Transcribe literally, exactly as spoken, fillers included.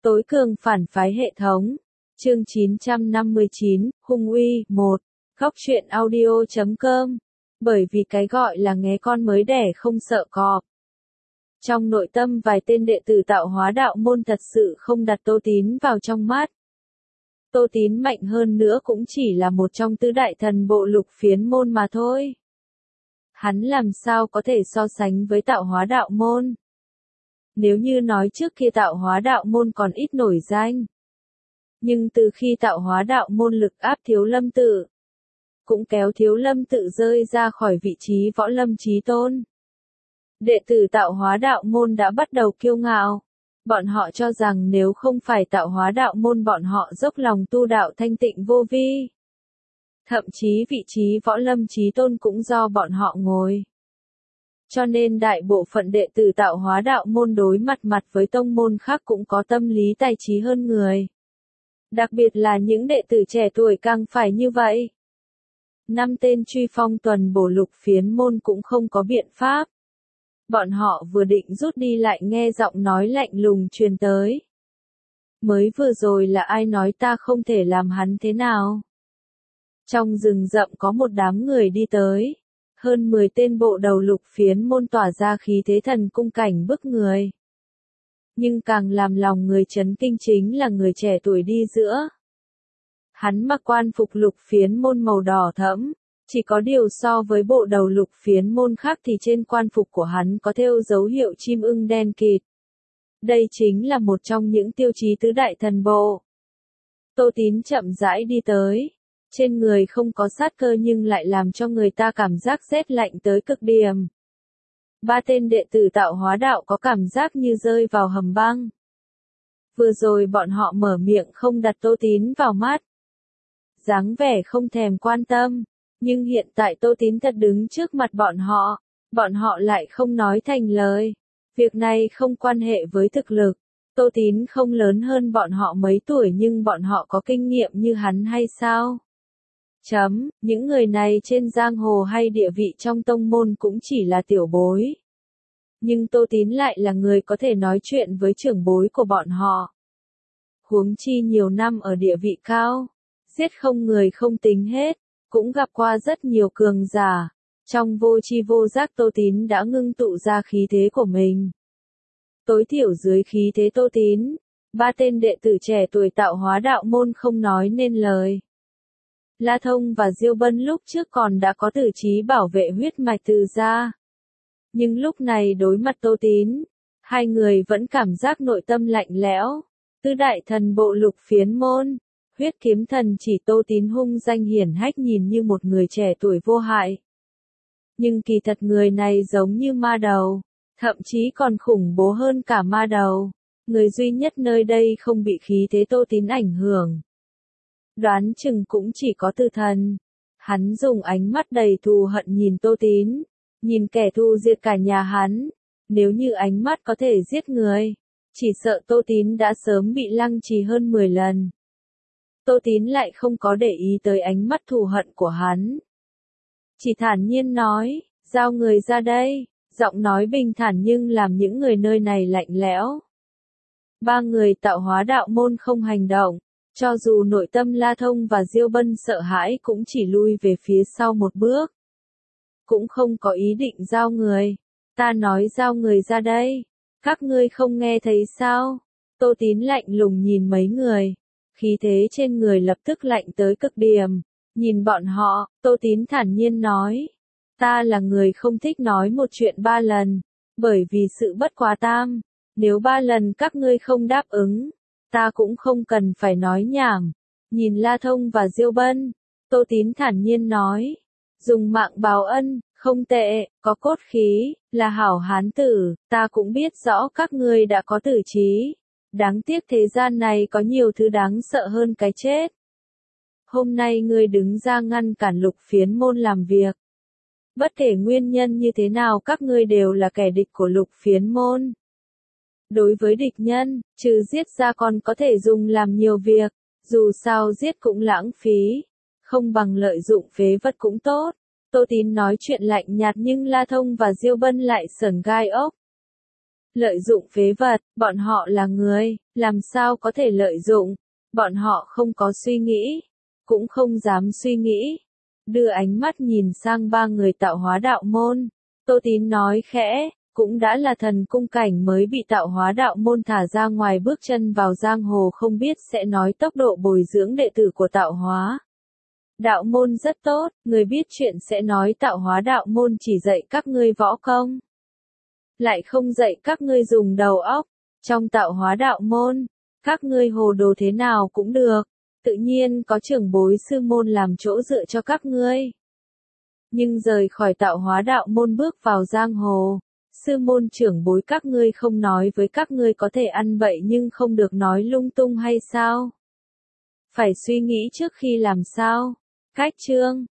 Tối cường phản phái hệ thống. Chương chín trăm năm mươi chín, Hung uy, một. Góc truyện audio chấm com. Bởi vì cái gọi là nghé con mới đẻ không sợ cọp. Trong nội tâm vài tên đệ tử tạo hóa đạo môn thật sự không đặt Tô Tín vào trong mắt. Tô Tín mạnh hơn nữa cũng chỉ là một trong tứ đại thần bộ lục phiến môn mà thôi. Hắn làm sao có thể so sánh với tạo hóa đạo môn? Nếu như nói trước kia tạo hóa đạo môn còn ít nổi danh. Nhưng từ khi tạo hóa đạo môn lực áp Thiếu Lâm Tự, cũng kéo Thiếu Lâm Tự rơi ra khỏi vị trí võ lâm chí tôn. Đệ tử tạo hóa đạo môn đã bắt đầu kiêu ngạo. Bọn họ cho rằng nếu không phải tạo hóa đạo môn bọn họ dốc lòng tu đạo thanh tịnh vô vi. Thậm chí vị trí võ lâm chí tôn cũng do bọn họ ngồi. Cho nên đại bộ phận đệ tử tạo hóa đạo môn đối mặt mặt với tông môn khác cũng có tâm lý tài trí hơn người. Đặc biệt là những đệ tử trẻ tuổi càng phải như vậy. Năm tên truy phong tuần bổ lục phiến môn cũng không có biện pháp. Bọn họ vừa định rút đi lại nghe giọng nói lạnh lùng truyền tới. Mới vừa rồi là ai nói ta không thể làm hắn thế nào? Trong rừng rậm có một đám người đi tới. Hơn mười tên bộ đầu lục phiến môn tỏa ra khí thế thần cung cảnh bức người. Nhưng càng làm lòng người chấn kinh chính là người trẻ tuổi đi giữa. Hắn mặc quan phục lục phiến môn màu đỏ thẫm, chỉ có điều so với bộ đầu lục phiến môn khác thì trên quan phục của hắn có thêu dấu hiệu chim ưng đen kịt. Đây chính là một trong những tiêu chí tứ đại thần bộ. Tô Tín chậm rãi đi tới. Trên người không có sát cơ nhưng lại làm cho người ta cảm giác rét lạnh tới cực điểm. Ba tên đệ tử tạo hóa đạo có cảm giác như rơi vào hầm băng. Vừa rồi bọn họ mở miệng không đặt Tô Tín vào mắt. Dáng vẻ không thèm quan tâm. Nhưng hiện tại Tô Tín thật đứng trước mặt bọn họ. Bọn họ lại không nói thành lời. Việc này không quan hệ với thực lực. Tô Tín không lớn hơn bọn họ mấy tuổi nhưng bọn họ có kinh nghiệm như hắn hay sao? Chấm, những người này trên giang hồ hay địa vị trong tông môn cũng chỉ là tiểu bối. Nhưng Tô Tín lại là người có thể nói chuyện với trưởng bối của bọn họ. Huống chi nhiều năm ở địa vị cao, giết không người không tính hết, cũng gặp qua rất nhiều cường giả. Trong vô chi vô giác Tô Tín đã ngưng tụ ra khí thế của mình. Tối thiểu dưới khí thế Tô Tín, ba tên đệ tử trẻ tuổi tạo hóa đạo môn không nói nên lời. La Thông và Diêu Bân lúc trước còn đã có tử chí bảo vệ huyết mạch từ gia. Nhưng lúc này đối mặt Tô Tín, hai người vẫn cảm giác nội tâm lạnh lẽo. Tứ đại thần bộ lục phiến môn, huyết kiếm thần chỉ Tô Tín hung danh hiển hách nhìn như một người trẻ tuổi vô hại. Nhưng kỳ thật người này giống như ma đầu, thậm chí còn khủng bố hơn cả ma đầu. Người duy nhất nơi đây không bị khí thế Tô Tín ảnh hưởng. Đoán chừng cũng chỉ có Từ Thần. Hắn dùng ánh mắt đầy thù hận nhìn Tô Tín, nhìn kẻ thù diệt cả nhà hắn. Nếu như ánh mắt có thể giết người, chỉ sợ Tô Tín đã sớm bị lăng trì hơn mười lần. Tô Tín lại không có để ý tới ánh mắt thù hận của hắn. Chỉ thản nhiên nói, giao người ra đây, giọng nói bình thản nhưng làm những người nơi này lạnh lẽo. Ba người tạo hóa đạo môn không hành động. Cho dù nội tâm La Thông và Diêu Bân sợ hãi cũng chỉ lui về phía sau một bước. Cũng không có ý định giao người. Ta nói giao người ra đây. Các ngươi không nghe thấy sao? Tô Tín lạnh lùng nhìn mấy người. Khí thế trên người lập tức lạnh tới cực điểm. Nhìn bọn họ, Tô Tín thản nhiên nói. Ta là người không thích nói một chuyện ba lần. Bởi vì sự bất quá tam. Nếu ba lần các ngươi không đáp ứng, ta cũng không cần phải nói nhảm. Nhìn La Thông và Diêu Bân, Tô Tín thản nhiên nói. Dùng mạng báo ân, không tệ, có cốt khí, là hảo hán tử, ta cũng biết rõ các ngươi đã có tử trí. Đáng tiếc thế gian này có nhiều thứ đáng sợ hơn cái chết. Hôm nay ngươi đứng ra ngăn cản lục phiến môn làm việc. Bất kể nguyên nhân như thế nào các ngươi đều là kẻ địch của lục phiến môn. Đối với địch nhân, trừ giết ra còn có thể dùng làm nhiều việc, dù sao giết cũng lãng phí, không bằng lợi dụng phế vật cũng tốt. Tô Tín nói chuyện lạnh nhạt nhưng La Thông và Diêu Bân lại sởn gai ốc. Lợi dụng phế vật, bọn họ là người, Làm sao có thể lợi dụng, bọn họ không có suy nghĩ, cũng không dám suy nghĩ. Đưa ánh mắt nhìn sang ba người tạo hóa đạo môn, Tô Tín nói khẽ, cũng đã là thần cung cảnh mới bị tạo hóa đạo môn thả ra ngoài bước chân vào giang hồ không biết sẽ nói tốc độ bồi dưỡng đệ tử của tạo hóa đạo môn rất tốt, người biết chuyện sẽ nói tạo hóa đạo môn chỉ dạy các ngươi võ công, lại không dạy các ngươi dùng đầu óc. Trong tạo hóa đạo môn, các ngươi hồ đồ thế nào cũng được, tự nhiên có trưởng bối sư môn làm chỗ dựa cho các ngươi. Nhưng rời khỏi tạo hóa đạo môn bước vào giang hồ, sư môn trưởng bối các ngươi không nói với các ngươi có thể ăn bậy nhưng không được nói lung tung hay sao? Phải suy nghĩ trước khi làm sao? Cách chương